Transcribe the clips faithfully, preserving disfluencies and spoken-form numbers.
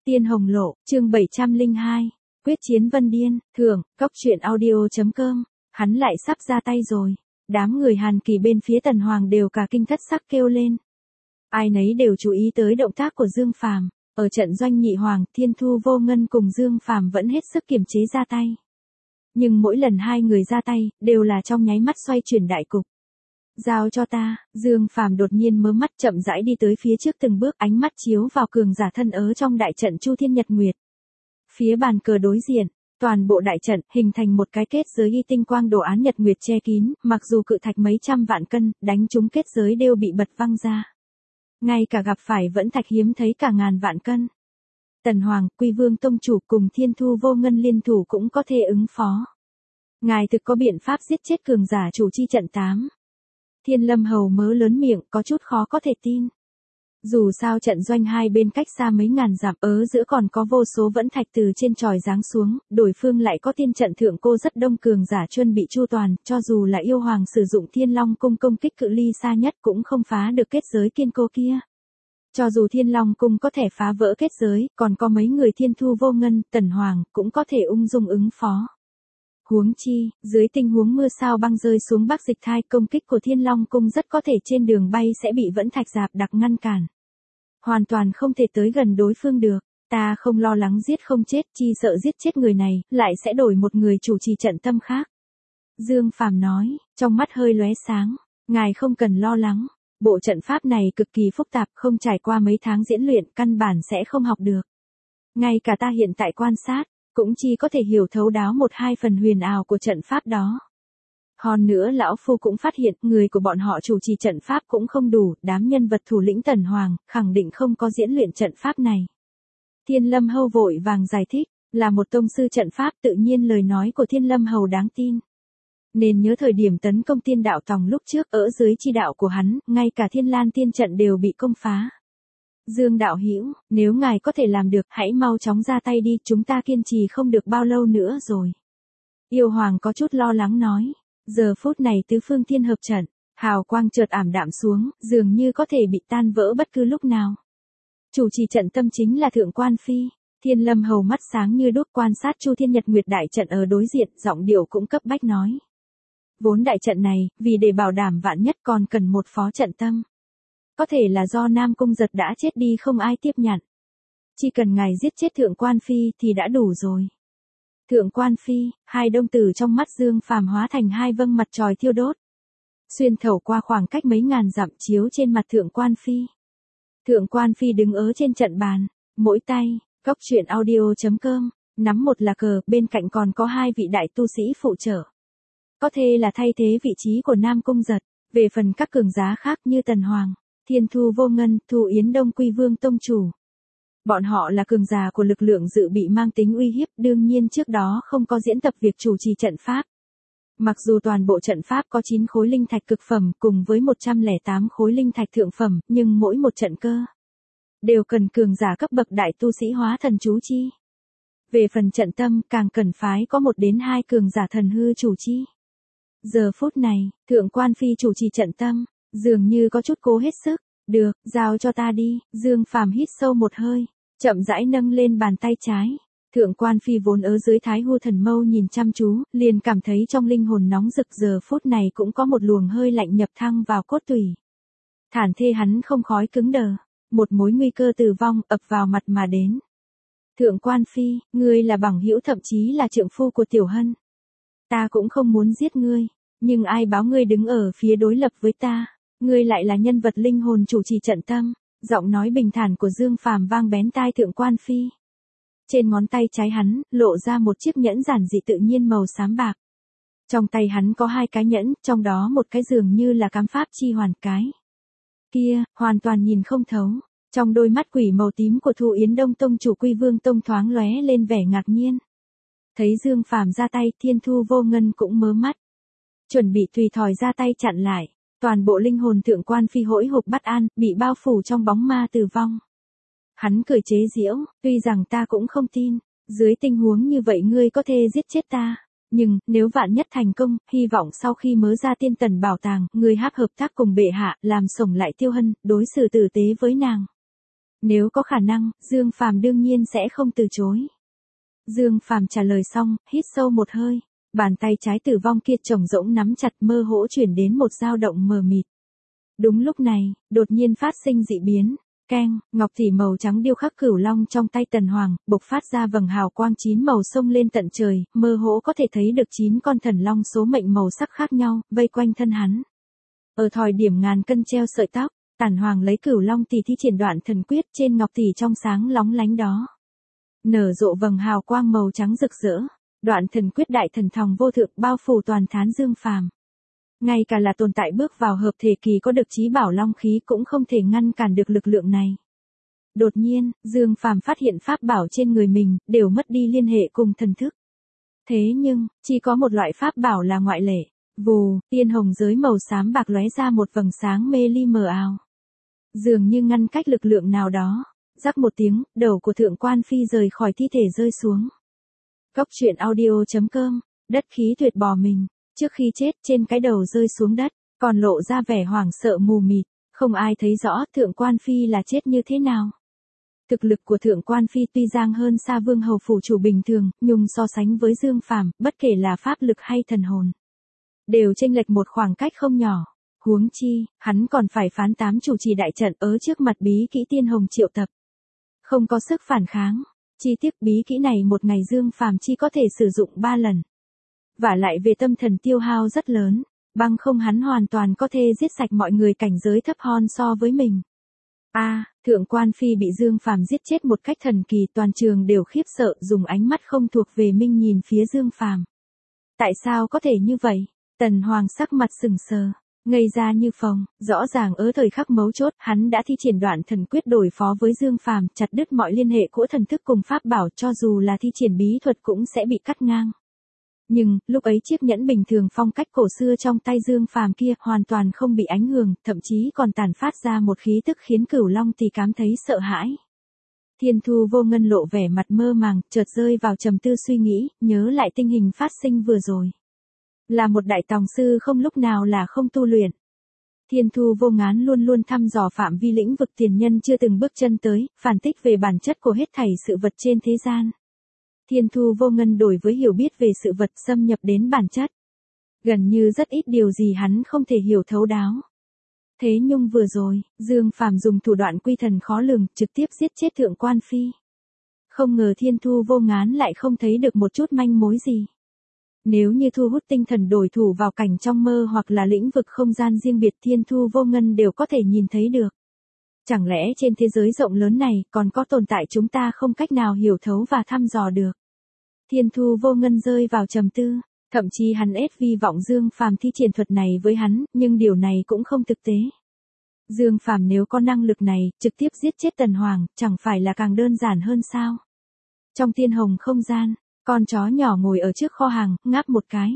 Tiên Hồng Lộ, chương bảy trăm lẻ hai, quyết chiến Vân Điên, thưởng, cốc truyện audio.com, hắn lại sắp ra tay rồi. Đám người Hàn Kỳ bên phía Tần Hoàng đều cả kinh thất sắc kêu lên. Ai nấy đều chú ý tới động tác của Dương Phàm, ở trận doanh nhị hoàng, Thiên Thu Vô Ngân cùng Dương Phàm vẫn hết sức kiềm chế ra tay. Nhưng mỗi lần hai người ra tay, đều là trong nháy mắt xoay chuyển đại cục. Giao cho ta, Dương Phàm đột nhiên mớ mắt chậm rãi đi tới phía trước từng bước, ánh mắt chiếu vào cường giả thân ớ trong đại trận Chu Thiên Nhật Nguyệt. Phía bàn cờ đối diện, toàn bộ đại trận hình thành một cái kết giới ghi tinh quang đồ án Nhật Nguyệt che kín, mặc dù cự thạch mấy trăm vạn cân, đánh trúng kết giới đều bị bật văng ra. Ngay cả gặp phải vẫn thạch hiếm thấy cả ngàn vạn cân. Tần Hoàng, Quy Vương Tông Chủ cùng Thiên Thu Vô Ngân liên thủ cũng có thể ứng phó. Ngài thực có biện pháp giết chết cường giả chủ chi trận tám. Thiên Lâm Hầu mớ lớn miệng, có chút khó có thể tin. Dù sao trận doanh hai bên cách xa mấy ngàn dặm, ở giữa còn có vô số vẫn thạch từ trên chòi giáng xuống, đối phương lại có tiên trận thượng cô rất đông cường giả chuẩn bị chu toàn, cho dù là yêu hoàng sử dụng Thiên Long cung công kích cự ly xa nhất cũng không phá được kết giới kiên cố kia. Cho dù Thiên Long cung có thể phá vỡ kết giới, còn có mấy người Thiên Thu Vô Ngân, Tần Hoàng cũng có thể ung dung ứng phó. Huống chi, dưới tình huống mưa sao băng rơi xuống Bắc Dịch Thai, công kích của Thiên Long cung rất có thể trên đường bay sẽ bị vẫn thạch rạp đặc ngăn cản. Hoàn toàn không thể tới gần đối phương được. Ta không lo lắng giết không chết, chi sợ giết chết người này, lại sẽ đổi một người chủ trì trận tâm khác. Dương Phàm nói, trong mắt hơi lóe sáng, ngài không cần lo lắng. Bộ trận pháp này cực kỳ phức tạp, không trải qua mấy tháng diễn luyện, căn bản sẽ không học được. Ngay cả ta hiện tại quan sát, cũng chỉ có thể hiểu thấu đáo một hai phần huyền ảo của trận pháp đó. Hơn nữa lão phu cũng phát hiện, người của bọn họ chủ trì trận pháp cũng không đủ, đám nhân vật thủ lĩnh Tần Hoàng, khẳng định không có diễn luyện trận pháp này. Thiên Lâm Hầu vội vàng giải thích, là một tông sư trận pháp, tự nhiên lời nói của Thiên Lâm Hầu đáng tin. Nên nhớ thời điểm tấn công Tiên Đạo Tòng lúc trước, ở dưới chi đạo của hắn, ngay cả Thiên Lan Tiên trận đều bị công phá. Dương đạo hữu, nếu ngài có thể làm được, hãy mau chóng ra tay đi, chúng ta kiên trì không được bao lâu nữa rồi. Yêu hoàng có chút lo lắng nói, giờ phút này tứ phương thiên hợp trận, hào quang chợt ảm đạm xuống, dường như có thể bị tan vỡ bất cứ lúc nào. Chủ trì trận tâm chính là Thượng Quan Phi. Thiên Lâm Hầu mắt sáng như đuốc quan sát Chu Thiên Nhật Nguyệt đại trận ở đối diện, giọng điệu cũng cấp bách nói. Vốn đại trận này, vì để bảo đảm vạn nhất còn cần một phó trận tâm. Có thể là do Nam Cung Giật đã chết đi không ai tiếp nhận. Chỉ cần ngài giết chết Thượng Quan Phi thì đã đủ rồi. Thượng Quan Phi, hai đông tử trong mắt Dương Phàm hóa thành hai vâng mặt tròi thiêu đốt. Xuyên thấu qua khoảng cách mấy ngàn dặm chiếu trên mặt Thượng Quan Phi. Thượng Quan Phi đứng ở trên trận bàn, mỗi tay, cốc truyện audio.com, nắm một là cờ, bên cạnh còn có hai vị đại tu sĩ phụ trợ. Có thể là thay thế vị trí của Nam Cung Giật, về phần các cường giá khác như Tần Hoàng, Thiên Thu Vô Ngân, Thu Yến Đông Quy Vương Tông Chủ. Bọn họ là cường giả của lực lượng dự bị mang tính uy hiếp, đương nhiên trước đó không có diễn tập việc chủ trì trận pháp. Mặc dù toàn bộ trận pháp có chín khối linh thạch cực phẩm cùng với một trăm lẻ tám khối linh thạch thượng phẩm, nhưng mỗi một trận cơ đều cần cường giả cấp bậc đại tu sĩ hóa thần chú chi. Về phần trận tâm, càng cần phái có một đến hai cường giả thần hư chủ chi. Giờ phút này, Thượng Quan Phi chủ trì trận tâm, dường như có chút cố hết sức. Được, giao cho ta đi. Dương Phàm hít sâu một hơi, chậm rãi nâng lên bàn tay trái. Thượng Quan Phi vốn ở dưới Thái Hư Thần Mâu nhìn chăm chú, liền cảm thấy trong linh hồn nóng rực, giờ phút này cũng có một luồng hơi lạnh nhập thăng vào cốt tủy. Thản thê hắn không khói cứng đờ, một mối nguy cơ tử vong ập vào mặt mà đến. Thượng Quan Phi, ngươi là bằng hữu thậm chí là trượng phu của Tiểu Hân. Ta cũng không muốn giết ngươi, nhưng ai báo ngươi đứng ở phía đối lập với ta, ngươi lại là nhân vật linh hồn chủ trì trận tâm. Giọng nói bình thản của Dương Phàm vang bén tai Thượng Quan Phi. Trên ngón tay trái hắn, lộ ra một chiếc nhẫn giản dị tự nhiên màu xám bạc. Trong tay hắn có hai cái nhẫn, trong đó một cái dường như là cắm pháp chi hoàn, cái kia, hoàn toàn nhìn không thấu. Trong đôi mắt quỷ màu tím của Thu Yến Đông Tông Chủ Quy Vương Tông thoáng lóe lên vẻ ngạc nhiên. Thấy Dương Phàm ra tay, Thiên Thu Vô Ngân cũng mớ mắt. Chuẩn bị tùy thỏi ra tay chặn lại. Toàn bộ linh hồn Thượng Quan Phi hỗn hộp bất an, bị bao phủ trong bóng ma tử vong. Hắn cười chế giễu, tuy rằng ta cũng không tin, dưới tình huống như vậy ngươi có thể giết chết ta. Nhưng, nếu vạn nhất thành công, hy vọng sau khi mớ ra tiên tần bảo tàng, ngươi hắc hợp tác cùng bệ hạ, làm sổng lại Tiêu Hân, đối xử tử tế với nàng. Nếu có khả năng, Dương Phàm đương nhiên sẽ không từ chối. Dương Phàm trả lời xong, hít sâu một hơi, bàn tay trái tử vong kia trồng rỗng nắm chặt, mơ hỗ chuyển đến một dao động mờ mịt. Đúng lúc này, đột nhiên phát sinh dị biến. Keng, ngọc tỷ màu trắng điêu khắc cửu long trong tay Tần Hoàng, bộc phát ra vầng hào quang chín màu sông lên tận trời, mơ hồ có thể thấy được chín con thần long số mệnh màu sắc khác nhau, vây quanh thân hắn. Ở thời điểm ngàn cân treo sợi tóc, Tần Hoàng lấy cửu long tỷ thi triển đoạn thần quyết, trên ngọc tỷ trong sáng lóng lánh đó. Nở rộ vầng hào quang màu trắng rực rỡ, đoạn thần quyết đại thần thòng vô thượng bao phủ toàn thán Dương Phàm. Ngay cả là tồn tại bước vào hợp thể kỳ có được chí bảo long khí cũng không thể ngăn cản được lực lượng này. Đột nhiên, Dương Phàm phát hiện pháp bảo trên người mình đều mất đi liên hệ cùng thần thức. Thế nhưng, chỉ có một loại pháp bảo là ngoại lệ. Vù, tiên hồng giới màu xám bạc lóe ra một vầng sáng mê ly mờ ảo. Dường như ngăn cách lực lượng nào đó. Rắc một tiếng, đầu của Thượng Quan Phi rời khỏi thi thể rơi xuống. Cốc truyện audio chấm com, đất khí tuyệt bỏ mình. Trước khi chết, trên cái đầu rơi xuống đất, còn lộ ra vẻ hoảng sợ mù mịt, không ai thấy rõ Thượng Quan Phi là chết như thế nào. Thực lực của Thượng Quan Phi tuy giang hơn xa Vương Hầu phủ chủ bình thường, nhưng so sánh với Dương Phàm, bất kể là pháp lực hay thần hồn, đều chênh lệch một khoảng cách không nhỏ. Huống chi, hắn còn phải phán tám chủ trì đại trận ở trước mặt bí kỹ tiên hồng triệu tập. Không có sức phản kháng, chi tiết bí kỹ này một ngày Dương Phàm chỉ có thể sử dụng ba lần. Và lại về tâm thần tiêu hao rất lớn, bằng không hắn hoàn toàn có thể giết sạch mọi người cảnh giới thấp hơn so với mình. A, à, Thượng Quan Phi bị Dương Phàm giết chết một cách thần kỳ, toàn trường đều khiếp sợ, dùng ánh mắt không thuộc về mình nhìn phía Dương Phàm. Tại sao có thể như vậy? Tần Hoàng sắc mặt sừng sờ, ngây ra như phồng, rõ ràng ở thời khắc mấu chốt, hắn đã thi triển đoạn thần quyết đối phó với Dương Phàm, chặt đứt mọi liên hệ của thần thức cùng pháp bảo, cho dù là thi triển bí thuật cũng sẽ bị cắt ngang. Nhưng, lúc ấy chiếc nhẫn bình thường phong cách cổ xưa trong tay Dương Phàm kia hoàn toàn không bị ảnh hưởng, thậm chí còn tản phát ra một khí tức khiến Cửu Long Tỷ cảm thấy sợ hãi. Thiên Thu Vô Ngân lộ vẻ mặt mơ màng, chợt rơi vào trầm tư suy nghĩ, nhớ lại tình hình phát sinh vừa rồi. Là một đại tòng sư không lúc nào là không tu luyện. Thiên Thu Vô Ngán luôn luôn thăm dò phạm vi lĩnh vực tiền nhân chưa từng bước chân tới, phản tích về bản chất của hết thảy sự vật trên thế gian. Thiên Thu Vô Ngân đổi với hiểu biết về sự vật xâm nhập đến bản chất. Gần như rất ít điều gì hắn không thể hiểu thấu đáo. Thế nhưng vừa rồi, Dương Phàm dùng thủ đoạn quy thần khó lường, trực tiếp giết chết Thượng Quan Phi. Không ngờ Thiên Thu Vô Ngán lại không thấy được một chút manh mối gì. Nếu như thu hút tinh thần đổi thủ vào cảnh trong mơ hoặc là lĩnh vực không gian riêng biệt, Thiên Thu Vô Ngân đều có thể nhìn thấy được. Chẳng lẽ trên thế giới rộng lớn này còn có tồn tại chúng ta không cách nào hiểu thấu và thăm dò được? Thiên Thu Vô Ngân rơi vào trầm tư, thậm chí hắn ép vi vọng Dương Phàm thi triển thuật này với hắn, nhưng điều này cũng không thực tế. Dương Phàm nếu có năng lực này, trực tiếp giết chết Tần Hoàng, chẳng phải là càng đơn giản hơn sao? Trong tiên hồng không gian, con chó nhỏ ngồi ở trước kho hàng, ngáp một cái.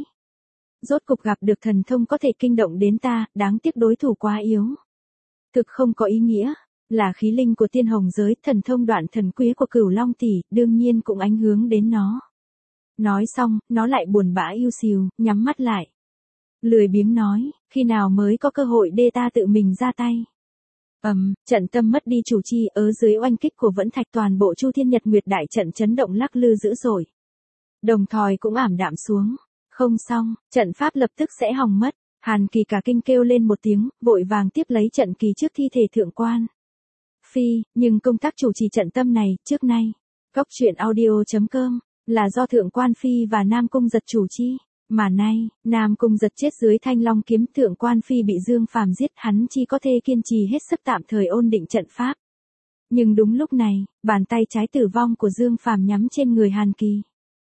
Rốt cục gặp được thần thông có thể kinh động đến ta, đáng tiếc đối thủ quá yếu. Thực không có ý nghĩa, là khí linh của tiên hồng giới, thần thông đoạn thần quý của Cửu Long Tỷ, đương nhiên cũng ảnh hưởng đến nó. Nói xong, nó lại buồn bã yêu xìu, nhắm mắt lại. Lười biếng nói, khi nào mới có cơ hội để ta tự mình ra tay. Ầm, um, trận tâm mất đi chủ chi, ở dưới oanh kích của Vẫn Thạch toàn bộ Chu Thiên Nhật Nguyệt đại trận chấn động lắc lư dữ dội. Đồng thời cũng ảm đạm xuống. Không xong, trận pháp lập tức sẽ hỏng mất. Hàn Kỳ cả kinh kêu lên một tiếng, vội vàng tiếp lấy trận kỳ trước thi thể Thượng Quan Phi, nhưng công tác chủ trì trận tâm này, trước nay, cốc truyện audio chấm com, là do Thượng Quan Phi và Nam Cung Giật chủ chi. Mà nay, Nam Cung Giật chết dưới Thanh Long kiếm, Thượng Quan Phi bị Dương Phàm giết, hắn chỉ có thể kiên trì hết sức tạm thời ổn định trận pháp. Nhưng đúng lúc này, bàn tay trái tử vong của Dương Phàm nhắm trên người Hàn Kỳ.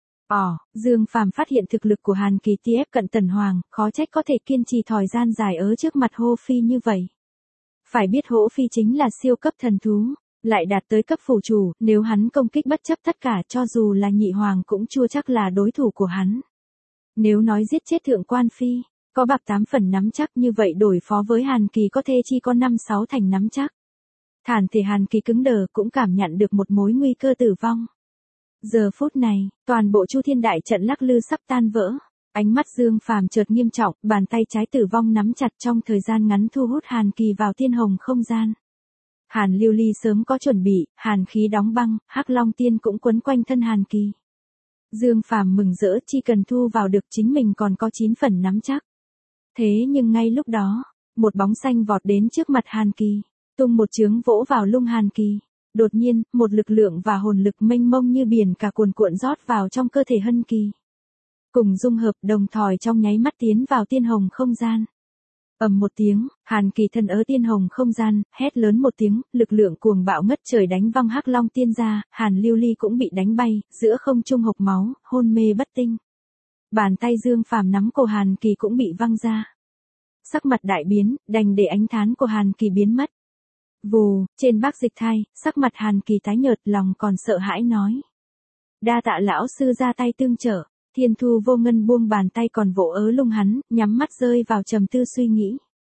Ồ, Dương Phàm phát hiện thực lực của Hàn Kỳ tiếp cận Tần Hoàng, khó trách có thể kiên trì thời gian dài ở trước mặt Hô Phi như vậy. Phải biết Hỗ Phi chính là siêu cấp thần thú, lại đạt tới cấp phủ chủ, nếu hắn công kích bất chấp tất cả, cho dù là Nhị Hoàng cũng chưa chắc là đối thủ của hắn. Nếu nói giết chết Thượng Quan Phi, có bạc tám phần nắm chắc, như vậy đổi phó với Hàn Kỳ có thể chỉ có năm sáu thành nắm chắc. Thản thể Hàn Kỳ cứng đờ cũng cảm nhận được một mối nguy cơ tử vong. Giờ phút này, toàn bộ Chu Thiên đại trận lắc lư sắp tan vỡ. Ánh mắt Dương Phàm chợt nghiêm trọng, bàn tay trái tử vong nắm chặt, trong thời gian ngắn thu hút Hàn Kỳ vào tiên hồng không gian. Hàn Lưu Ly sớm có chuẩn bị, hàn khí đóng băng, Hắc Long Tiên cũng quấn quanh thân Hàn Kỳ. Dương Phàm mừng rỡ, chỉ cần thu vào được chính mình còn có chín phần nắm chắc. Thế nhưng ngay lúc đó, một bóng xanh vọt đến trước mặt Hàn Kỳ, tung một chướng vỗ vào lung Hàn Kỳ. Đột nhiên, một lực lượng và hồn lực mênh mông như biển cả cuồn cuộn rót vào trong cơ thể Hân Kỳ. Cùng dung hợp đồng thời trong nháy mắt tiến vào tiên hồng không gian. Ầm một tiếng, Hàn Kỳ thân ở tiên hồng không gian, hét lớn một tiếng, lực lượng cuồng bạo ngất trời đánh văng Hắc Long Tiên ra, Hàn Lưu Ly cũng bị đánh bay, giữa không trung hộc máu, hôn mê bất tinh. Bàn tay Dương Phàm nắm cổ Hàn Kỳ cũng bị văng ra. Sắc mặt đại biến, đành để ánh thán của Hàn Kỳ biến mất. Vù, trên bác dịch thai, sắc mặt Hàn Kỳ tái nhợt, lòng còn sợ hãi nói. Đa tạ lão sư ra tay tương trợ. Thiên Thu Vô Ngân buông bàn tay còn vỗ ớ lung hắn, nhắm mắt rơi vào trầm tư suy nghĩ.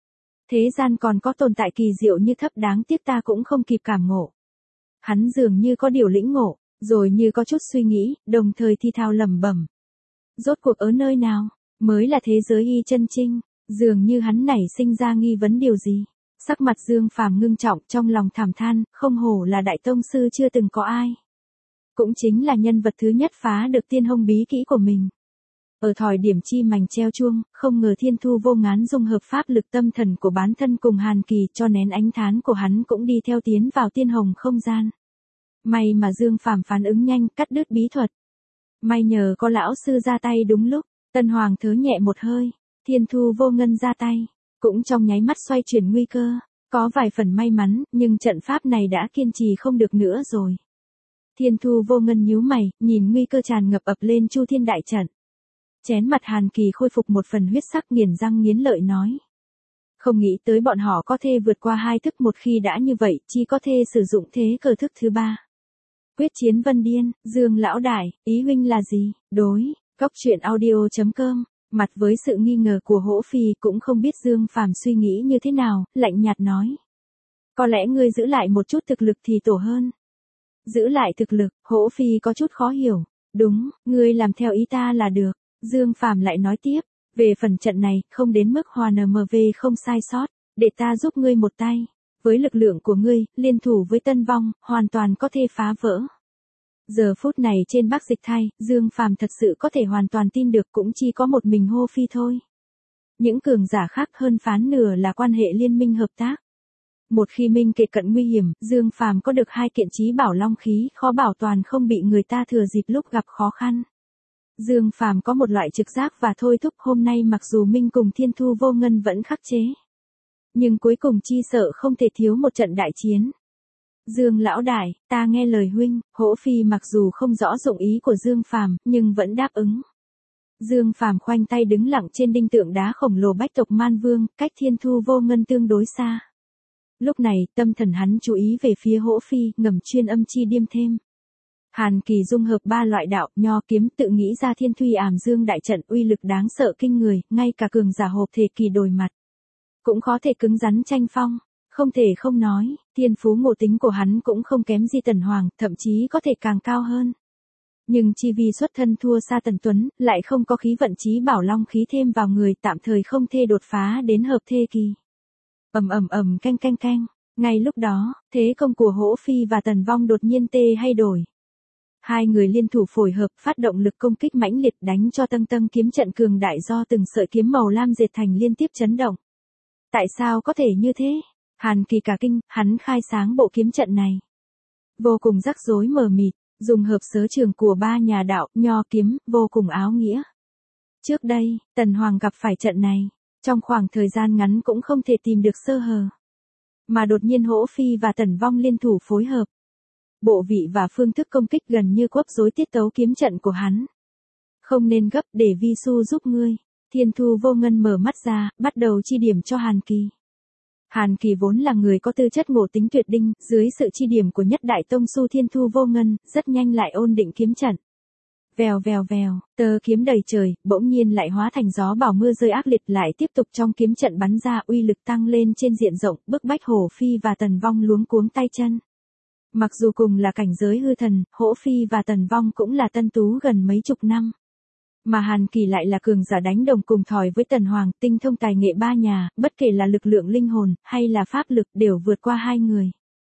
Thế gian còn có tồn tại kỳ diệu như thấp, đáng tiếc ta cũng không kịp cảm ngộ. Hắn dường như có điều lĩnh ngộ, rồi như có chút suy nghĩ, đồng thời thi thao lẩm bẩm. Rốt cuộc ở nơi nào, mới là thế giới y chân trinh, dường như hắn nảy sinh ra nghi vấn điều gì. Sắc mặt Dương Phàm ngưng trọng, trong lòng thảm than, không hổ là đại tông sư chưa từng có ai. Cũng chính là nhân vật thứ nhất phá được tiên hông bí kỹ của mình. Ở thời điểm chi mảnh treo chuông, không ngờ Thiên Thu Vô Ngán dung hợp pháp lực tâm thần của bán thân cùng Hàn Kỳ, cho nén ánh thán của hắn cũng đi theo tiến vào tiên hồng không gian. May mà Dương Phàm phản ứng nhanh, cắt đứt bí thuật. May nhờ có lão sư ra tay đúng lúc, Tân Hoàng thớ nhẹ một hơi, Thiên Thu Vô Ngân ra tay, cũng trong nháy mắt xoay chuyển nguy cơ, có vài phần may mắn, nhưng trận pháp này đã kiên trì không được nữa rồi. Thiên Thu Vô Ngân nhíu mày, nhìn nguy cơ tràn ngập ập lên Chu Thiên đại trận. Chén mặt Hàn Kỳ khôi phục một phần huyết sắc, nghiến răng nghiến lợi nói. Không nghĩ tới bọn họ có thể vượt qua hai thức, một khi đã như vậy, chỉ có thể sử dụng thế cờ thức thứ ba. Quyết chiến Vân Điên, Dương lão đại, ý huynh là gì? Đối, Cốc Truyện Audio chấm com. Mặt với sự nghi ngờ của Hỗ Phi cũng không biết Dương Phàm suy nghĩ như thế nào, lạnh nhạt nói. Có lẽ ngươi giữ lại một chút thực lực thì tổ hơn. Giữ lại thực lực, Hỗ Phi có chút khó hiểu. Đúng, ngươi làm theo ý ta là được. Dương Phàm lại nói tiếp, về phần trận này, không đến mức hòa en em vê không sai sót, để ta giúp ngươi một tay. Với lực lượng của ngươi, liên thủ với Tân Vong, hoàn toàn có thể phá vỡ. Giờ phút này trên Bắc Dịch Thai, Dương Phàm thật sự có thể hoàn toàn tin được cũng chỉ có một mình Hô Phi thôi. Những cường giả khác hơn phán nửa là quan hệ liên minh hợp tác. Một khi minh kề cận nguy hiểm, Dương Phàm có được hai kiện chí bảo long khí, khó bảo toàn không bị người ta thừa dịp lúc gặp khó khăn. Dương Phàm có một loại trực giác và thôi thúc, hôm nay mặc dù Minh cùng Thiên Thu Vô Ngân vẫn khắc chế, nhưng cuối cùng chi sợ không thể thiếu một trận đại chiến. Dương lão đại, ta nghe lời huynh. Hỗ Phi mặc dù không rõ dụng ý của Dương Phàm, nhưng vẫn đáp ứng. Dương Phàm khoanh tay đứng lặng trên đinh tượng đá khổng lồ bách tộc Man Vương, cách Thiên Thu Vô Ngân tương đối xa. Lúc này, tâm thần hắn chú ý về phía Hỗ Phi, ngầm chuyên âm chi điêm thêm. Hàn Kỳ dung hợp ba loại đạo, nho kiếm, tự nghĩ ra Thiên Thủy Ảm Dương đại trận, uy lực đáng sợ kinh người, ngay cả cường giả hộp thể kỳ đổi mặt cũng khó thể cứng rắn tranh phong. Không thể không nói, thiên phú ngộ tính của hắn cũng không kém gì Tần Hoàng, thậm chí có thể càng cao hơn. Nhưng chi vì xuất thân thua xa Tần Tuấn, lại không có khí vận chí bảo long khí thêm vào người, tạm thời không thể đột phá đến hợp thê kỳ. Ầm ầm ầm canh canh canh, ngay lúc đó, thế công của Hỗ Phi và Tần Vong đột nhiên tê hay đổi. Hai người liên thủ phối hợp, phát động lực công kích mãnh liệt, đánh cho tâng tâng kiếm trận cường đại do từng sợi kiếm màu lam dệt thành liên tiếp chấn động. Tại sao có thể như thế? Hàn Kỳ cả kinh, hắn khai sáng bộ kiếm trận này. Vô cùng rắc rối mờ mịt, dùng hợp sớ trường của ba nhà đạo, nho kiếm, vô cùng áo nghĩa. Trước đây, Tần Hoàng gặp phải trận này, trong khoảng thời gian ngắn cũng không thể tìm được sơ hở. Mà đột nhiên Hỗ Phi và Tần Vong liên thủ phối hợp. Bộ vị và phương thức công kích gần như quấp rối tiết tấu kiếm trận của hắn. Không nên gấp, để vi su giúp ngươi. Thiên Thu Vô Ngân mở mắt ra, bắt đầu chi điểm cho Hàn Kỳ. Hàn Kỳ vốn là người có tư chất ngộ tính tuyệt đỉnh, dưới sự chi điểm của nhất đại tông su Thiên Thu Vô Ngân, rất nhanh lại ổn định kiếm trận. Vèo vèo vèo, tơ kiếm đầy trời, bỗng nhiên lại hóa thành gió bão mưa rơi ác liệt, lại tiếp tục trong kiếm trận bắn ra, uy lực tăng lên trên diện rộng, bức bách Hổ Phi và Tần Vong luống cuống tay chân. Mặc dù cùng là cảnh giới hư thần, Hỗ Phi và Tần Vong cũng là tân tú gần mấy chục năm. Mà Hàn Kỳ lại là cường giả đánh đồng cùng thỏi với Tần Hoàng, tinh thông tài nghệ ba nhà, bất kể là lực lượng linh hồn, hay là pháp lực, đều vượt qua hai người.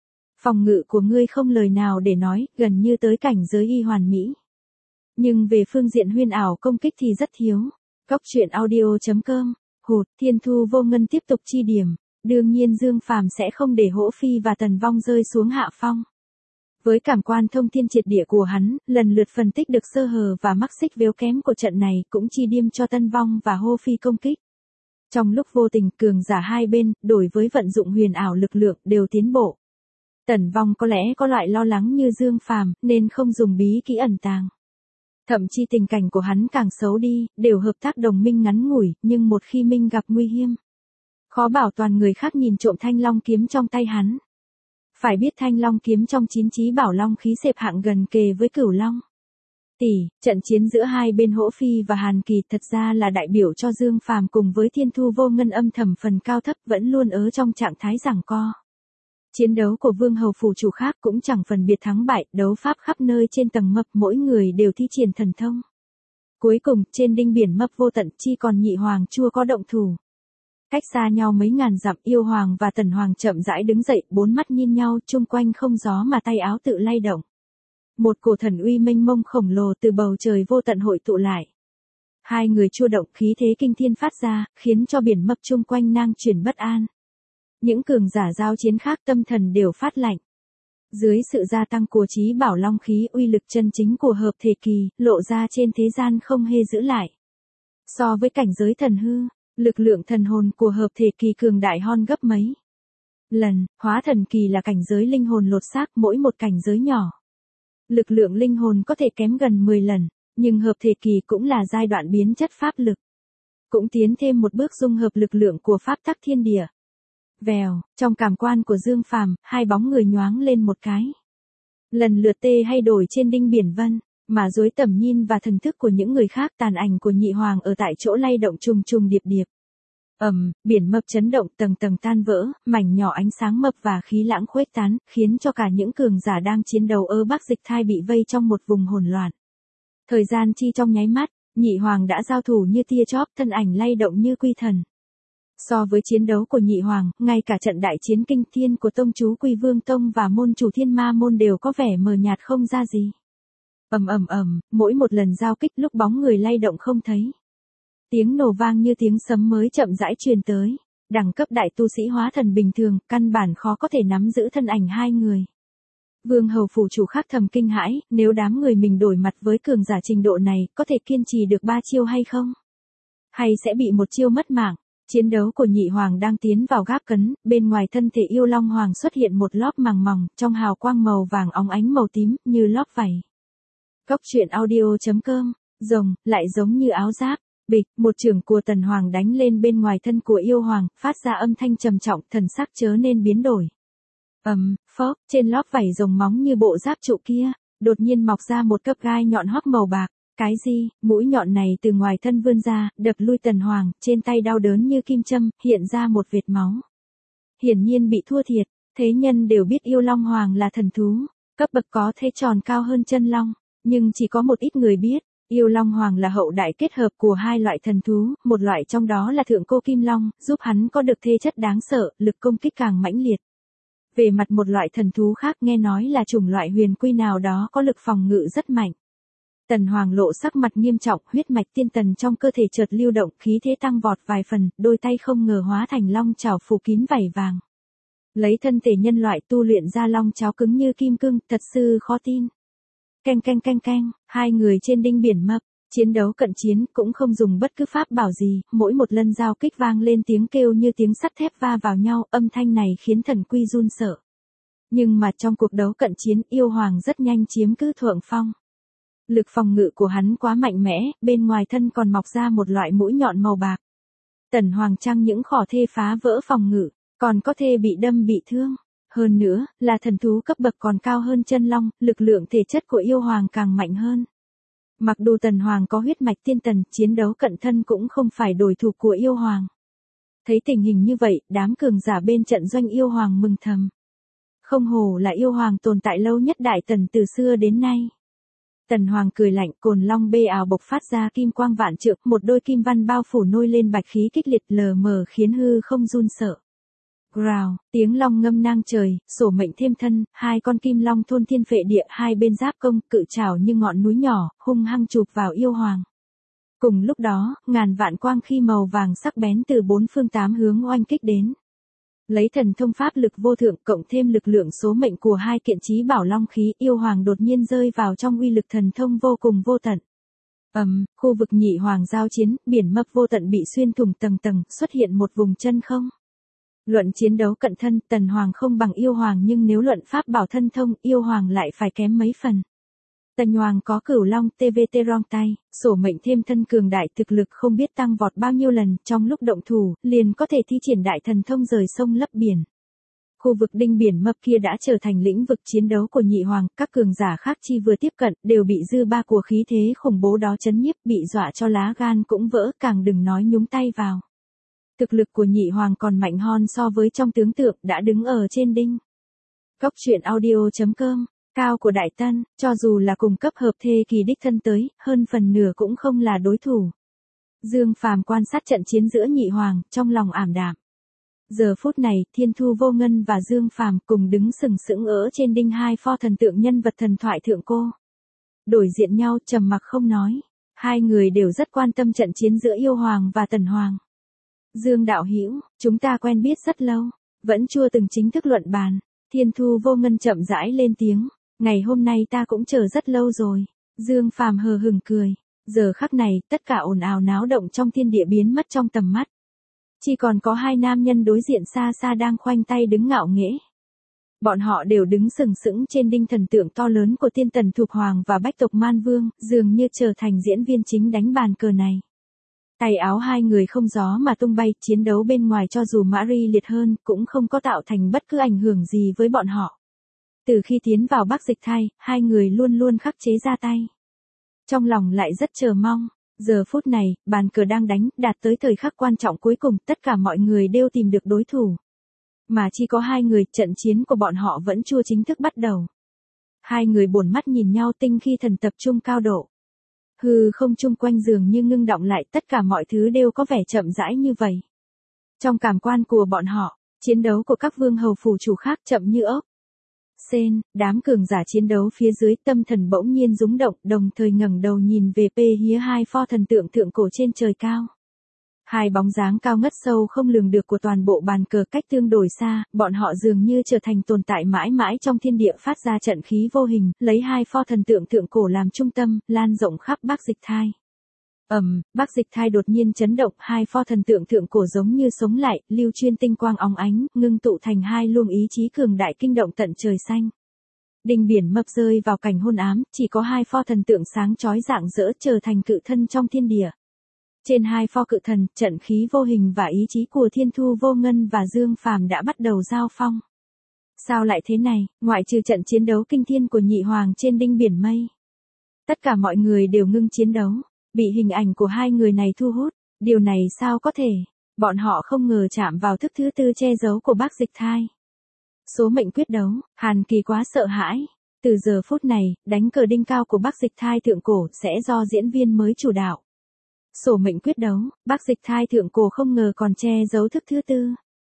Phòng ngự của ngươi không lời nào để nói, gần như tới cảnh giới y hoàn mỹ. Nhưng về phương diện huyền ảo công kích thì rất thiếu. Góc truyện audio.com, hụt, Thiên Thu Vô Ngân tiếp tục chi điểm. Đương nhiên Dương Phàm sẽ không để Hỗ Phi và Tần Vong rơi xuống hạ phong. Với cảm quan thông thiên triệt địa của hắn, lần lượt phân tích được sơ hở và mắc xích vếu kém của trận này cũng chi điêm cho Tân Vong và Hô Phi công kích. Trong lúc vô tình cường giả hai bên, đổi với vận dụng huyền ảo lực lượng đều tiến bộ. Tần Vong có lẽ có loại lo lắng như Dương Phàm nên không dùng bí kỹ ẩn tàng. Thậm chí tình cảnh của hắn càng xấu đi, đều hợp tác đồng minh ngắn ngủi, nhưng một khi minh gặp nguy hiểm, khó bảo toàn người khác nhìn trộm thanh long kiếm trong tay hắn. Phải biết thanh long kiếm trong chín chí bảo long khí xếp hạng gần kề với cửu long. Tỷ, trận chiến giữa hai bên Hỗ Phi và Hàn Kỳ thật ra là đại biểu cho Dương Phàm cùng với Thiên Thu Vô Ngân âm thầm phần cao thấp vẫn luôn ở trong trạng thái giằng co. Chiến đấu của vương hầu phủ chủ khác cũng chẳng phần biệt thắng bại, đấu pháp khắp nơi trên tầng mập mỗi người đều thi triển thần thông. Cuối cùng, trên đinh biển mập vô tận chi còn nhị hoàng chua có động thủ. Cách xa nhau mấy ngàn dặm, yêu hoàng và tần hoàng chậm rãi đứng dậy, bốn mắt nhìn nhau, chung quanh không gió mà tay áo tự lay động. Một cổ thần uy mênh mông khổng lồ từ bầu trời vô tận hội tụ lại. Hai người chua động khí thế kinh thiên phát ra, khiến cho biển mập chung quanh nang chuyển bất an. Những cường giả giao chiến khác tâm thần đều phát lạnh. Dưới sự gia tăng của chí bảo long khí, uy lực chân chính của hợp thể kỳ, lộ ra trên thế gian không hề giữ lại. So với cảnh giới thần hư, lực lượng thần hồn của hợp thể kỳ cường đại hơn gấp mấy lần, hóa thần kỳ là cảnh giới linh hồn lột xác mỗi một cảnh giới nhỏ. Lực lượng linh hồn có thể kém gần mười lần, nhưng hợp thể kỳ cũng là giai đoạn biến chất pháp lực. Cũng tiến thêm một bước dung hợp lực lượng của pháp tắc thiên địa. Vèo, trong cảm quan của Dương Phàm, hai bóng người nhoáng lên một cái. Lần lượt tê hay đổi trên đinh biển vân, mà dưới tầm nhìn và thần thức của những người khác, tàn ảnh của nhị hoàng ở tại chỗ lay động trùng trùng điệp điệp. Ầm, biển mập chấn động tầng tầng tan vỡ, mảnh nhỏ ánh sáng mập và khí lãng khuếch tán, khiến cho cả những cường giả đang chiến đấu ở Bắc Dịch Thai bị vây trong một vùng hỗn loạn. Thời gian chi trong nháy mắt, nhị hoàng đã giao thủ như tia chớp, thân ảnh lay động như quy thần. So với chiến đấu của nhị hoàng, ngay cả trận đại chiến kinh thiên của tông chú Quy Vương Tông và môn chủ Thiên Ma môn đều có vẻ mờ nhạt không ra gì. Ầm ầm ầm, mỗi một lần giao kích lúc bóng người lay động không thấy. Tiếng nổ vang như tiếng sấm mới chậm rãi truyền tới. Đẳng cấp đại tu sĩ hóa thần bình thường, căn bản khó có thể nắm giữ thân ảnh hai người. Vương hầu phủ chủ khác thầm kinh hãi, nếu đám người mình đổi mặt với cường giả trình độ này, có thể kiên trì được ba chiêu hay không? Hay sẽ bị một chiêu mất mạng? Chiến đấu của nhị hoàng đang tiến vào gáp cấn, bên ngoài thân thể yêu long hoàng xuất hiện một lóp màng mỏng, trong hào quang màu vàng óng ánh màu tím, như lóp vảy. Góc truyện audio.com, rồng, lại giống như áo giáp. Bịch, một chưởng của tần hoàng đánh lên bên ngoài thân của yêu hoàng, phát ra âm thanh trầm trọng, thần sắc chớ nên biến đổi. Ầm, um, phốc, trên lóp vảy rồng móng như bộ giáp trụ kia, đột nhiên mọc ra một cấp gai nhọn hoắt màu bạc. Cái gì, mũi nhọn này từ ngoài thân vươn ra, đập lui tần hoàng, trên tay đau đớn như kim châm, hiện ra một vệt máu. Hiển nhiên bị thua thiệt, thế nhân đều biết yêu long hoàng là thần thú, cấp bậc có thế tròn cao hơn chân long, nhưng chỉ có một ít người biết. Yêu Long Hoàng là hậu đại kết hợp của hai loại thần thú, một loại trong đó là thượng cô Kim Long, giúp hắn có được thể chất đáng sợ, lực công kích càng mãnh liệt. Về mặt một loại thần thú khác nghe nói là chủng loại huyền quy nào đó có lực phòng ngự rất mạnh. Tần Hoàng lộ sắc mặt nghiêm trọng, huyết mạch tiên tần trong cơ thể chợt lưu động, khí thế tăng vọt vài phần, đôi tay không ngờ hóa thành long chảo phủ kín vảy vàng. Lấy thân thể nhân loại tu luyện ra long cháo cứng như kim cương, thật sự khó tin. Canh canh canh canh, hai người trên đinh biển mập, chiến đấu cận chiến cũng không dùng bất cứ pháp bảo gì, mỗi một lần giao kích vang lên tiếng kêu như tiếng sắt thép va vào nhau, âm thanh này khiến thần quy run sợ. Nhưng mà trong cuộc đấu cận chiến, yêu hoàng rất nhanh chiếm cứ thượng phong. Lực phòng ngự của hắn quá mạnh mẽ, bên ngoài thân còn mọc ra một loại mũi nhọn màu bạc. Tần hoàng trang những khỏ thê phá vỡ phòng ngự, còn có thể bị đâm bị thương. Hơn nữa, là thần thú cấp bậc còn cao hơn chân long, lực lượng thể chất của yêu hoàng càng mạnh hơn. Mặc dù tần hoàng có huyết mạch tiên tần, chiến đấu cận thân cũng không phải đối thủ của yêu hoàng. Thấy tình hình như vậy, đám cường giả bên trận doanh yêu hoàng mừng thầm. Không hổ là yêu hoàng tồn tại lâu nhất đại tần từ xưa đến nay. Tần hoàng cười lạnh, cồn long bê ào bộc phát ra kim quang vạn trượng, một đôi kim văn bao phủ nôi lên bạch khí kích liệt lờ mờ khiến hư không run sợ. Rào, tiếng long ngâm nang trời, sổ mệnh thêm thân, hai con kim long thôn thiên phệ địa hai bên giáp công, cự trảo như ngọn núi nhỏ, hung hăng chụp vào yêu hoàng. Cùng lúc đó, ngàn vạn quang khi màu vàng sắc bén từ bốn phương tám hướng oanh kích đến. Lấy thần thông pháp lực vô thượng cộng thêm lực lượng số mệnh của hai kiện chí bảo long khí, yêu hoàng đột nhiên rơi vào trong uy lực thần thông vô cùng vô tận. Ầm, um, khu vực nhị hoàng giao chiến, biển mập vô tận bị xuyên thủng tầng tầng, xuất hiện một vùng chân không. Luận chiến đấu cận thân, Tần Hoàng không bằng yêu hoàng nhưng nếu luận pháp bảo thân thông, yêu hoàng lại phải kém mấy phần. Tần Hoàng có cửu long tê vê tê rong tay, sổ mệnh thêm thân cường đại thực lực không biết tăng vọt bao nhiêu lần, trong lúc động thủ, liền có thể thi triển đại thần thông rời sông lấp biển. Khu vực đinh biển mập kia đã trở thành lĩnh vực chiến đấu của nhị hoàng, các cường giả khác chi vừa tiếp cận, đều bị dư ba của khí thế khủng bố đó chấn nhiếp, bị dọa cho lá gan cũng vỡ, càng đừng nói nhúng tay vào. Thực lực của nhị hoàng còn mạnh hơn so với trong tướng tượng, đã đứng ở trên đinh. Cốc truyện audio chấm com, cao của Đại Tân, cho dù là cùng cấp hợp thê kỳ đích thân tới, hơn phần nửa cũng không là đối thủ. Dương Phàm quan sát trận chiến giữa nhị hoàng, trong lòng ảm đạm. Giờ phút này, Thiên Thu Vô Ngân và Dương Phàm cùng đứng sừng sững ở trên đinh hai pho thần tượng nhân vật thần thoại thượng cô. Đổi diện nhau, trầm mặc không nói. Hai người đều rất quan tâm trận chiến giữa yêu hoàng và Tần Hoàng. Dương đạo hữu, chúng ta quen biết rất lâu, vẫn chưa từng chính thức luận bàn. Thiên Thu Vô Ngân chậm rãi lên tiếng, ngày hôm nay ta cũng chờ rất lâu rồi. Dương Phàm hờ hững cười. Giờ khắc này, tất cả ồn ào náo động trong thiên địa biến mất trong tầm mắt. Chỉ còn có hai nam nhân đối diện xa xa đang khoanh tay đứng ngạo nghễ. Bọn họ đều đứng sừng sững trên đinh thần tượng to lớn của Tiên Tần Thục Hoàng và Bách Tộc Man Vương, dường như trở thành diễn viên chính đánh bàn cờ này. Tay áo hai người không gió mà tung bay, chiến đấu bên ngoài cho dù mã ri liệt hơn, cũng không có tạo thành bất cứ ảnh hưởng gì với bọn họ. Từ khi tiến vào Bắc Dịch Thai, hai người luôn luôn khắc chế ra tay. Trong lòng lại rất chờ mong. Giờ phút này, bàn cờ đang đánh, đạt tới thời khắc quan trọng cuối cùng, tất cả mọi người đều tìm được đối thủ. Mà chỉ có hai người, trận chiến của bọn họ vẫn chưa chính thức bắt đầu. Hai người buồn mắt nhìn nhau tinh khi thần tập trung cao độ. Hư không chung quanh dường như ngưng động lại, tất cả mọi thứ đều có vẻ chậm rãi như vậy. Trong cảm quan của bọn họ, chiến đấu của các vương hầu phủ chủ khác chậm như ốc. Sen, đám cường giả chiến đấu phía dưới, tâm thần bỗng nhiên rúng động, đồng thời ngẩng đầu nhìn về phía hía hai pho thần tượng thượng cổ trên trời cao. Hai bóng dáng cao ngất sâu không lường được của toàn bộ bàn cờ cách tương đối xa, bọn họ dường như trở thành tồn tại mãi mãi trong thiên địa, phát ra trận khí vô hình, lấy hai pho thần tượng thượng cổ làm trung tâm, lan rộng khắp Bắc Dịch Thai. Ầm, um, Bắc Dịch Thai đột nhiên chấn động, hai pho thần tượng thượng cổ giống như sống lại, lưu chuyên tinh quang óng ánh, ngưng tụ thành hai luồng ý chí cường đại kinh động tận trời xanh. Đinh biển mập rơi vào cảnh hôn ám, chỉ có hai pho thần tượng sáng chói rạng rỡ trở thành cự thân trong thiên địa. Trên hai pho cự thần, trận khí vô hình và ý chí của Thiên Thu Vô Ngân và Dương Phàm đã bắt đầu giao phong. Sao lại thế này, ngoại trừ trận chiến đấu kinh thiên của nhị hoàng trên đinh biển mây. Tất cả mọi người đều ngưng chiến đấu. Bị hình ảnh của hai người này thu hút, điều này sao có thể, bọn họ không ngờ chạm vào thức thứ tư che giấu của Bắc Dịch Thai. Số mệnh quyết đấu, Hàn Kỳ quá sợ hãi, từ giờ phút này, đánh cờ đinh cao của Bắc Dịch Thai thượng cổ sẽ do diễn viên mới chủ đạo. Sổ mệnh quyết đấu, Bắc Dịch Thai thượng cổ không ngờ còn che giấu thức thứ tư.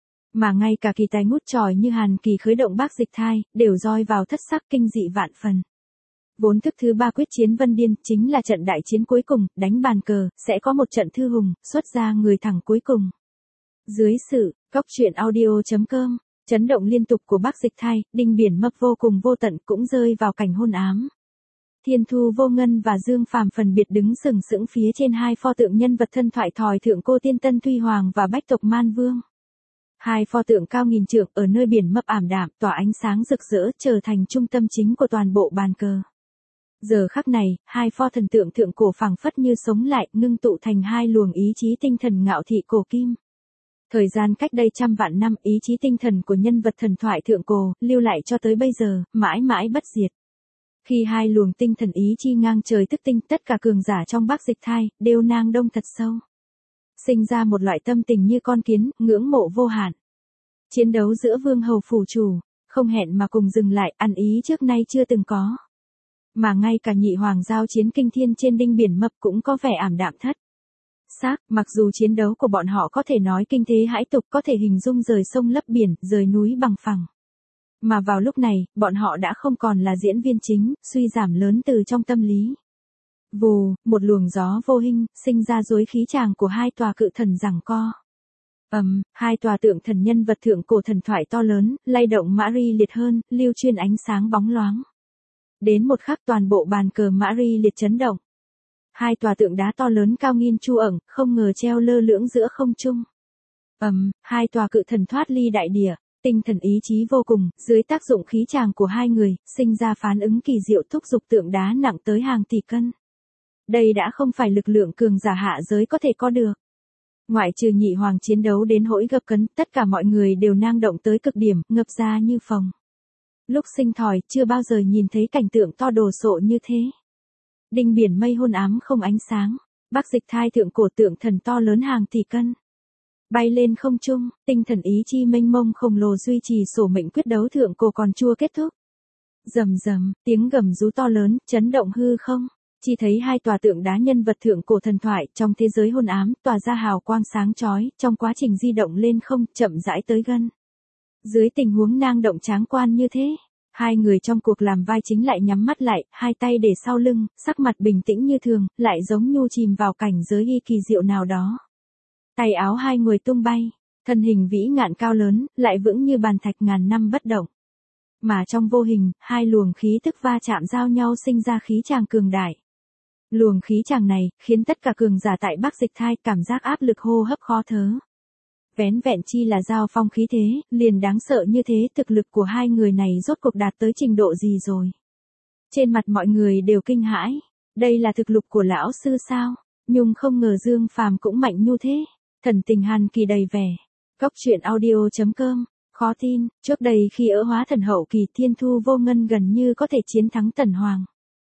Mà ngay cả kỳ tài ngút tròi như Hàn Kỳ khởi động Bắc Dịch Thai, đều roi vào thất sắc kinh dị vạn phần. Vốn thức thứ ba quyết chiến Vân Điên, chính là trận đại chiến cuối cùng, đánh bàn cờ, sẽ có một trận thư hùng, xuất ra người thẳng cuối cùng. Dưới sự, cốc truyện audio chấm com, chấn động liên tục của Bắc Dịch Thai, đinh biển mập vô cùng vô tận cũng rơi vào cảnh hôn ám. Thiên Thu Vô Ngân và Dương Phàm phần biệt đứng sừng sững phía trên hai pho tượng nhân vật thân thoại thòi thượng cô Tiên Tân Thuy Hoàng và Bách Tộc Man Vương. Hai pho tượng cao nghìn trượng ở nơi biển mập ảm đạm, tỏa ánh sáng rực rỡ, trở thành trung tâm chính của toàn bộ bàn cờ. Giờ khắc này, hai pho thần tượng thượng cổ phảng phất như sống lại, ngưng tụ thành hai luồng ý chí tinh thần ngạo thị cổ kim. Thời gian cách đây trăm vạn năm, ý chí tinh thần của nhân vật thần thoại thượng cổ, lưu lại cho tới bây giờ, mãi mãi bất diệt. Khi hai luồng tinh thần ý chi ngang trời thức tinh, tất cả cường giả trong Bắc Dịch Thai, đều nang đông thật sâu. Sinh ra một loại tâm tình như con kiến, ngưỡng mộ vô hạn. Chiến đấu giữa vương hầu phủ chủ, không hẹn mà cùng dừng lại, ăn ý trước nay chưa từng có. Mà ngay cả nhị hoàng giao chiến kinh thiên trên đinh biển mập cũng có vẻ ảm đạm thất. Xác, mặc dù chiến đấu của bọn họ có thể nói kinh thế hãi tục, có thể hình dung rời sông lấp biển, rời núi bằng phẳng. Mà vào lúc này, bọn họ đã không còn là diễn viên chính, suy giảm lớn từ trong tâm lý. Vù, một luồng gió vô hình, sinh ra dối khí tràng của hai tòa cự thần giằng co. ầm, um, hai tòa tượng thần nhân vật thượng cổ thần thoại to lớn, lay động mã ri liệt hơn, lưu chuyên ánh sáng bóng loáng. Đến một khắc toàn bộ bàn cờ mã ri liệt chấn động. Hai tòa tượng đá to lớn cao nghiên chu ẩn, không ngờ treo lơ lửng giữa không trung. ầm, um, hai tòa cự thần thoát ly đại địa, tinh thần ý chí vô cùng, dưới tác dụng khí tràng của hai người, sinh ra phản ứng kỳ diệu thúc giục tượng đá nặng tới hàng tỷ cân. Đây đã không phải lực lượng cường giả hạ giới có thể có được. Ngoại trừ nhị hoàng chiến đấu đến hỗi gập cấn, tất cả mọi người đều nang động tới cực điểm, ngập ra như phồng. Lúc sinh thòi, chưa bao giờ nhìn thấy cảnh tượng to đồ sộ như thế. Đinh biển mây hôn ám không ánh sáng, Bắc Dịch Thai thượng cổ tượng thần to lớn hàng tỷ cân. Bay lên không trung, tinh thần ý chi mênh mông khổng lồ duy trì sổ mệnh quyết đấu thượng cổ còn chưa kết thúc. Rầm rầm, tiếng gầm rú to lớn, chấn động hư không. Chỉ thấy hai tòa tượng đá nhân vật thượng cổ thần thoại trong thế giới hôn ám tỏa ra hào quang sáng chói, trong quá trình di động lên không, chậm rãi tới gần. Dưới tình huống nang động tráng quan như thế, hai người trong cuộc làm vai chính lại nhắm mắt lại, hai tay để sau lưng, sắc mặt bình tĩnh như thường, lại giống nhu chìm vào cảnh giới y kỳ diệu nào đó. Tay áo hai người tung bay, thân hình vĩ ngạn cao lớn, lại vững như bàn thạch ngàn năm bất động. Mà trong vô hình, hai luồng khí tức va chạm giao nhau sinh ra khí tràng cường đại. Luồng khí tràng này, khiến tất cả cường giả tại Bắc Dịch Thai cảm giác áp lực hô hấp khó thở. Vén vẹn chi là giao phong khí thế, liền đáng sợ như thế, thực lực của hai người này rốt cuộc đạt tới trình độ gì rồi. Trên mặt mọi người đều kinh hãi, đây là thực lực của lão sư sao, nhưng không ngờ Dương Phàm cũng mạnh như thế, thần tình hàn kỳ đầy vẻ. Cốc truyện audio chấm com, khó tin, trước đây khi ở hóa thần hậu kỳ Thiên Thu Vô Ngân gần như có thể chiến thắng Tần Hoàng.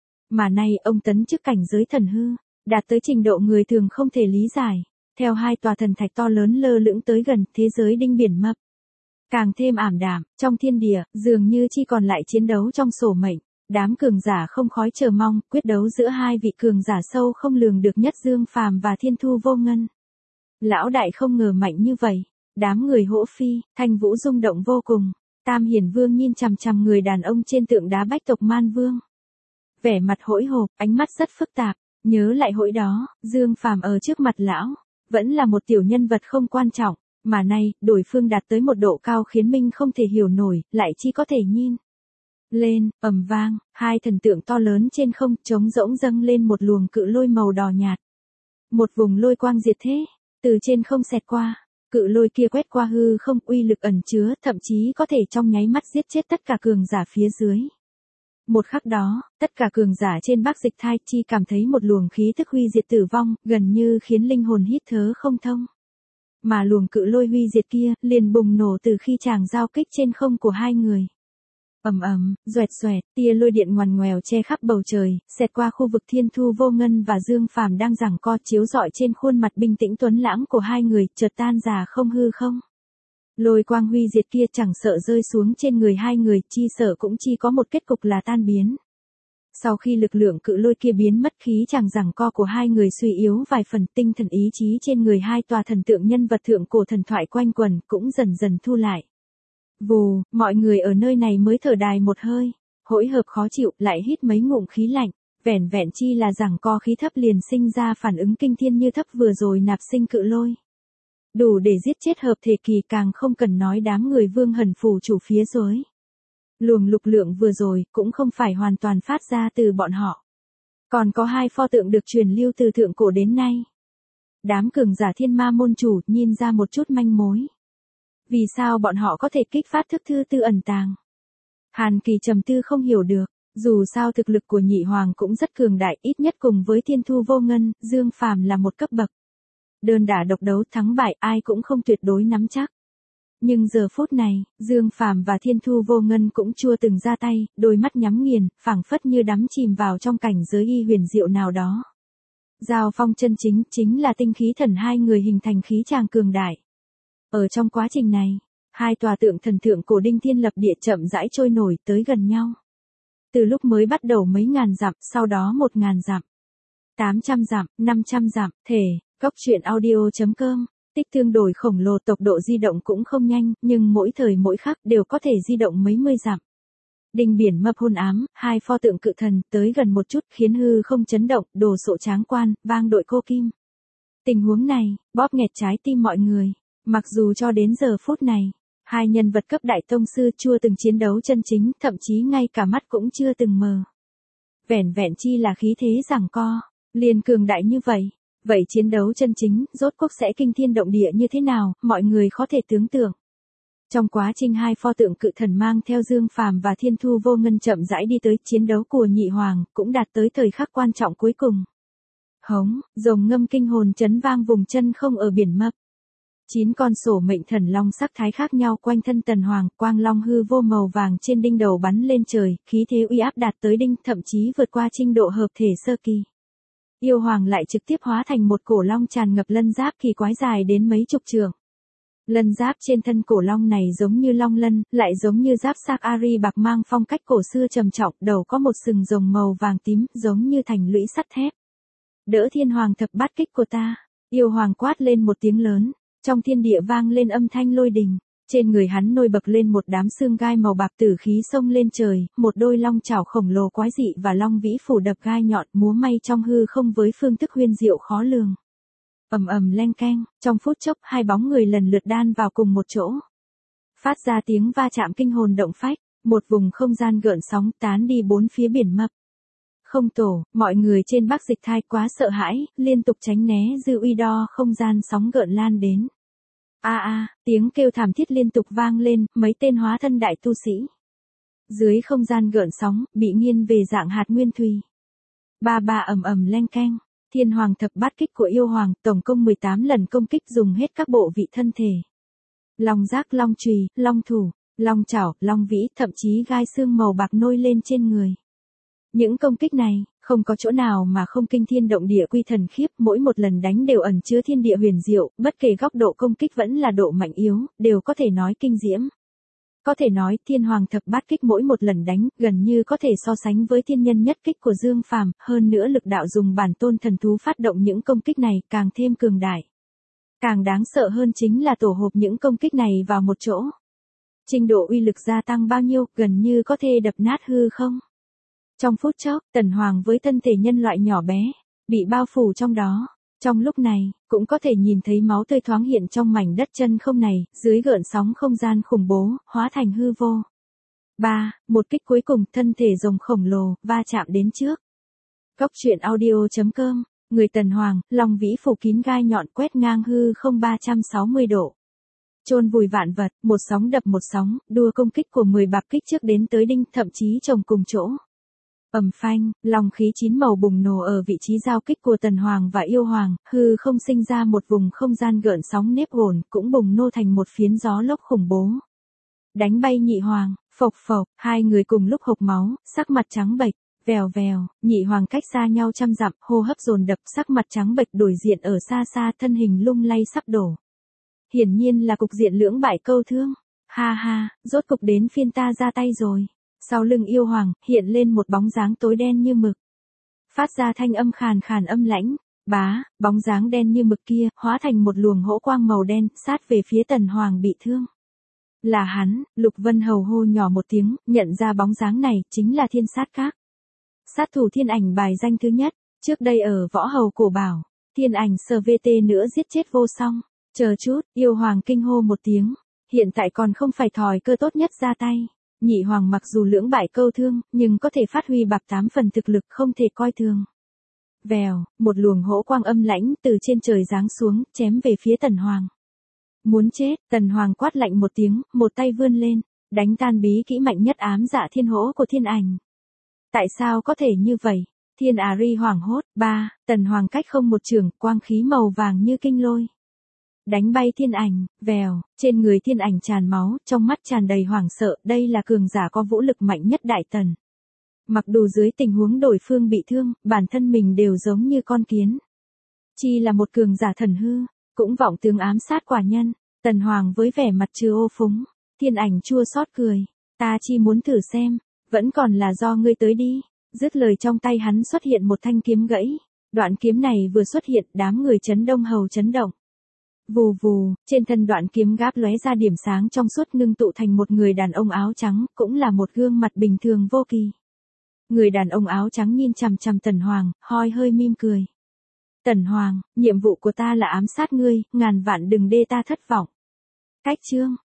Mà nay ông tấn chức cảnh giới thần hư, đạt tới trình độ người thường không thể lý giải. Theo hai tòa thần thạch to lớn lơ lửng tới gần, thế giới đinh biển mập càng thêm ảm đạm, trong thiên địa, dường như chỉ còn lại chiến đấu trong sổ mệnh. Đám cường giả không khói chờ mong, quyết đấu giữa hai vị cường giả sâu không lường được nhất Dương Phàm và Thiên Thu Vô Ngân. Lão đại không ngờ mạnh như vậy, đám người hỗ phi, Thanh Vũ rung động vô cùng. Tam Hiển Vương nhìn chằm chằm người đàn ông trên tượng đá bách tộc Man Vương. Vẻ mặt hỗn hộp, ánh mắt rất phức tạp, nhớ lại hồi đó, Dương Phàm ở trước mặt lão, vẫn là một tiểu nhân vật không quan trọng, mà nay, đối phương đạt tới một độ cao khiến mình không thể hiểu nổi, lại chỉ có thể nhìn. Lên, ầm vang, hai thần tượng to lớn trên không trống rỗng dâng lên một luồng cự lôi màu đỏ nhạt. Một vùng lôi quang diệt thế, từ trên không xẹt qua, cự lôi kia quét qua hư không, uy lực ẩn chứa, thậm chí có thể trong nháy mắt giết chết tất cả cường giả phía dưới. Một khắc đó, tất cả cường giả trên Bắc Dịch Thai chi cảm thấy một luồng khí tức huy diệt tử vong, gần như khiến linh hồn hít thở không thông. Mà luồng cự lôi huy diệt kia, liền bùng nổ từ khi chàng giao kích trên không của hai người. Ầm ầm, xoẹt xoẹt, tia lôi điện ngoằn ngoèo che khắp bầu trời, xẹt qua khu vực Thiên Thu Vô Ngân và Dương Phàm đang giằng co chiếu rọi trên khuôn mặt bình tĩnh tuấn lãng của hai người, chợt tan rã không hư không. Lôi quang huy diệt kia chẳng sợ rơi xuống trên người hai người, chi sợ cũng chỉ có một kết cục là tan biến. Sau khi lực lượng cự lôi kia biến mất, khí chàng giằng co của hai người suy yếu vài phần, tinh thần ý chí trên người hai tòa thần tượng nhân vật thượng cổ thần thoại quanh quẩn cũng dần dần thu lại. Vù, mọi người ở nơi này mới thở đài một hơi, hỗn hợp khó chịu, lại hít mấy ngụm khí lạnh, vẻn vẹn chi là giằng co khí thấp liền sinh ra phản ứng kinh thiên như thấp vừa rồi nạp sinh cự lôi. Đủ để giết chết hợp thể kỳ, càng không cần nói đám người Vương Hần phủ chủ phía dưới. Luồng lực lượng vừa rồi cũng không phải hoàn toàn phát ra từ bọn họ. Còn có hai pho tượng được truyền lưu từ thượng cổ đến nay. Đám cường giả Thiên Ma môn chủ nhìn ra một chút manh mối. Vì sao bọn họ có thể kích phát thức thư tư ẩn tàng? Hàn Kỳ trầm tư không hiểu được, dù sao thực lực của nhị hoàng cũng rất cường đại, ít nhất cùng với Thiên Thu Vô Ngân, Dương Phàm là một cấp bậc. Đơn đả độc đấu thắng bại ai cũng không tuyệt đối nắm chắc. Nhưng giờ phút này, Dương Phàm và Thiên Thu Vô Ngân cũng chưa từng ra tay, đôi mắt nhắm nghiền, phảng phất như đắm chìm vào trong cảnh giới y huyền diệu nào đó. Giao phong chân chính chính là tinh khí thần hai người hình thành khí tràng cường đại. Ở trong quá trình này, hai tòa tượng thần thượng cổ đinh thiên lập địa chậm rãi trôi nổi tới gần nhau. Từ lúc mới bắt đầu mấy ngàn dặm, sau đó một ngàn dặm, tám trăm dặm, năm trăm dặm, thể, Cóc truyện audio chấm com, tích tương đổi khổng lồ, tốc độ di động cũng không nhanh, nhưng mỗi thời mỗi khắc đều có thể di động mấy mươi dặm. Đinh biển mập hôn ám, hai pho tượng cự thần, tới gần một chút khiến hư không chấn động, đồ sộ tráng quan, vang đội cô kim. Tình huống này, bóp nghẹt trái tim mọi người, mặc dù cho đến giờ phút này, hai nhân vật cấp đại tông sư chưa từng chiến đấu chân chính, thậm chí ngay cả mắt cũng chưa từng mờ. Vẻn vẹn chi là khí thế giằng co, liền cường đại như vậy. Vậy chiến đấu chân chính, rốt cuộc sẽ kinh thiên động địa như thế nào, mọi người có thể tưởng tượng. Trong quá trình hai pho tượng cự thần mang theo Dương Phàm và Thiên Thu Vô Ngân chậm rãi đi tới, chiến đấu của Nhị Hoàng cũng đạt tới thời khắc quan trọng cuối cùng. Hống, rồng ngâm kinh hồn chấn vang vùng chân không ở biển mập. Chín con sổ mệnh thần long sắc thái khác nhau quanh thân Tần Hoàng, quang long hư vô màu vàng trên đinh đầu bắn lên trời, khí thế uy áp đạt tới đinh, thậm chí vượt qua trình độ hợp thể sơ kỳ. Yêu Hoàng lại trực tiếp hóa thành một cổ long tràn ngập lân giáp kỳ quái dài đến mấy chục trượng. Lân giáp trên thân cổ long này giống như long lân, lại giống như giáp xác Ari bạc mang phong cách cổ xưa trầm trọng, đầu có một sừng rồng màu vàng tím, giống như thành lũy sắt thép. Đỡ Thiên Hoàng thập bát kích của ta, Yêu Hoàng quát lên một tiếng lớn, trong thiên địa vang lên âm thanh lôi đình. Trên người hắn nôi bật lên một đám xương gai màu bạc tử khí xông lên trời, một đôi long chảo khổng lồ quái dị và long vĩ phủ đập gai nhọn múa may trong hư không với phương thức huyền diệu khó lường. Ầm ầm leng keng, trong phút chốc hai bóng người lần lượt đan vào cùng một chỗ. Phát ra tiếng va chạm kinh hồn động phách, một vùng không gian gợn sóng tán đi bốn phía biển mập. Không tổ, mọi người trên Bắc Dịch Thai quá sợ hãi, liên tục tránh né dư uy đo không gian sóng gợn lan đến. A a, tiếng kêu thảm thiết liên tục vang lên, mấy tên hóa thân đại tu sĩ. Dưới không gian gợn sóng, bị nghiên về dạng hạt nguyên thủy. Ba ba ầm ầm leng keng, Thiên Hoàng thập bát kích của Yêu Hoàng, tổng công mười tám lần công kích dùng hết các bộ vị thân thể. Long giác, long chùy, long thủ, long chảo, long vĩ, thậm chí gai xương màu bạc nôi lên trên người. Những công kích này, không có chỗ nào mà không kinh thiên động địa quy thần khiếp, mỗi một lần đánh đều ẩn chứa thiên địa huyền diệu, bất kể góc độ công kích vẫn là độ mạnh yếu, đều có thể nói kinh diễm. Có thể nói, Thiên Hoàng thập bát kích mỗi một lần đánh, gần như có thể so sánh với thiên nhân nhất kích của Dương Phàm, hơn nữa lực đạo dùng bản tôn thần thú phát động những công kích này càng thêm cường đại. Càng đáng sợ hơn chính là tổ hợp những công kích này vào một chỗ. Trình độ uy lực gia tăng bao nhiêu, gần như có thể đập nát hư không. Trong phút chốc, Tần Hoàng với thân thể nhân loại nhỏ bé, bị bao phủ trong đó. Trong lúc này, cũng có thể nhìn thấy máu tươi thoáng hiện trong mảnh đất chân không này, dưới gợn sóng không gian khủng bố, hóa thành hư vô. ba. Một kích cuối cùng, thân thể rồng khổng lồ, va chạm đến trước. Cóc truyện audio chấm com, người Tần Hoàng, long vĩ phủ kín gai nhọn quét ngang hư không ba trăm sáu mươi độ. Chôn vùi vạn vật, một sóng đập một sóng, đua công kích của mười bạc kích trước đến tới đinh, thậm chí chồng cùng chỗ. Ầm phanh, long khí chín màu bùng nổ ở vị trí giao kích của Tần Hoàng và Yêu Hoàng, hư không sinh ra một vùng không gian gợn sóng nếp hồn, cũng bùng nô thành một phiến gió lốc khủng bố. Đánh bay Nhị Hoàng, phộc phộc, hai người cùng lúc hộc máu, sắc mặt trắng bệch, vèo vèo, Nhị Hoàng cách xa nhau trăm dặm, hô hấp dồn dập, sắc mặt trắng bệch đổi diện ở xa xa, thân hình lung lay sắp đổ. Hiển nhiên là cục diện lưỡng bại câu thương. Ha ha, rốt cục đến phiên ta ra tay rồi. Sau lưng Yêu Hoàng, hiện lên một bóng dáng tối đen như mực. Phát ra thanh âm khàn khàn âm lãnh, bá, bóng dáng đen như mực kia, hóa thành một luồng hỗ quang màu đen, sát về phía Tần Hoàng bị thương. Là hắn, Lục Vân Hầu hô nhỏ một tiếng, nhận ra bóng dáng này, chính là Thiên Sát Các. Sát thủ thiên ảnh bài danh thứ nhất, trước đây ở Võ Hầu Cổ Bảo, thiên ảnh sờ vê tê nữa giết chết vô song. Chờ chút, Yêu Hoàng kinh hô một tiếng, hiện tại còn không phải thời cơ tốt nhất ra tay. Nhị Hoàng mặc dù lưỡng bại câu thương, nhưng có thể phát huy bạc tám phần thực lực, không thể coi thường. Vèo, một luồng hỗ quang âm lãnh từ trên trời giáng xuống, chém về phía Tần Hoàng. Muốn chết, Tần Hoàng quát lạnh một tiếng, một tay vươn lên, đánh tan bí kỹ mạnh nhất ám dạ thiên hỗ của thiên ảnh. Tại sao có thể như vậy? Thiên Ari hoảng hốt. Ba, Tần Hoàng cách không một trường, quang khí màu vàng như kinh lôi. Đánh bay thiên ảnh, vèo, trên người thiên ảnh tràn máu, trong mắt tràn đầy hoảng sợ, đây là cường giả có vũ lực mạnh nhất Đại Tần. Mặc dù dưới tình huống đối phương bị thương, bản thân mình đều giống như con kiến. Chi là một cường giả thần hư, cũng vọng tướng ám sát quả nhân. Tần Hoàng với vẻ mặt trừ ô phúng, thiên ảnh chua xót cười, ta chi muốn thử xem, vẫn còn là do ngươi tới đi. Dứt lời trong tay hắn xuất hiện một thanh kiếm gãy, Đoạn kiếm này vừa xuất hiện, đám người Trấn Đông Hầu chấn động. Vù vù, trên thân đoạn kiếm gáp lóe ra điểm sáng trong suốt ngưng tụ thành một người đàn ông áo trắng, cũng là một gương mặt bình thường vô kỳ. Người đàn ông áo trắng nhìn chằm chằm Tần Hoàng, hoi hơi mỉm cười. Tần Hoàng, nhiệm vụ của ta là ám sát ngươi, ngàn vạn đừng để ta thất vọng. Cách chương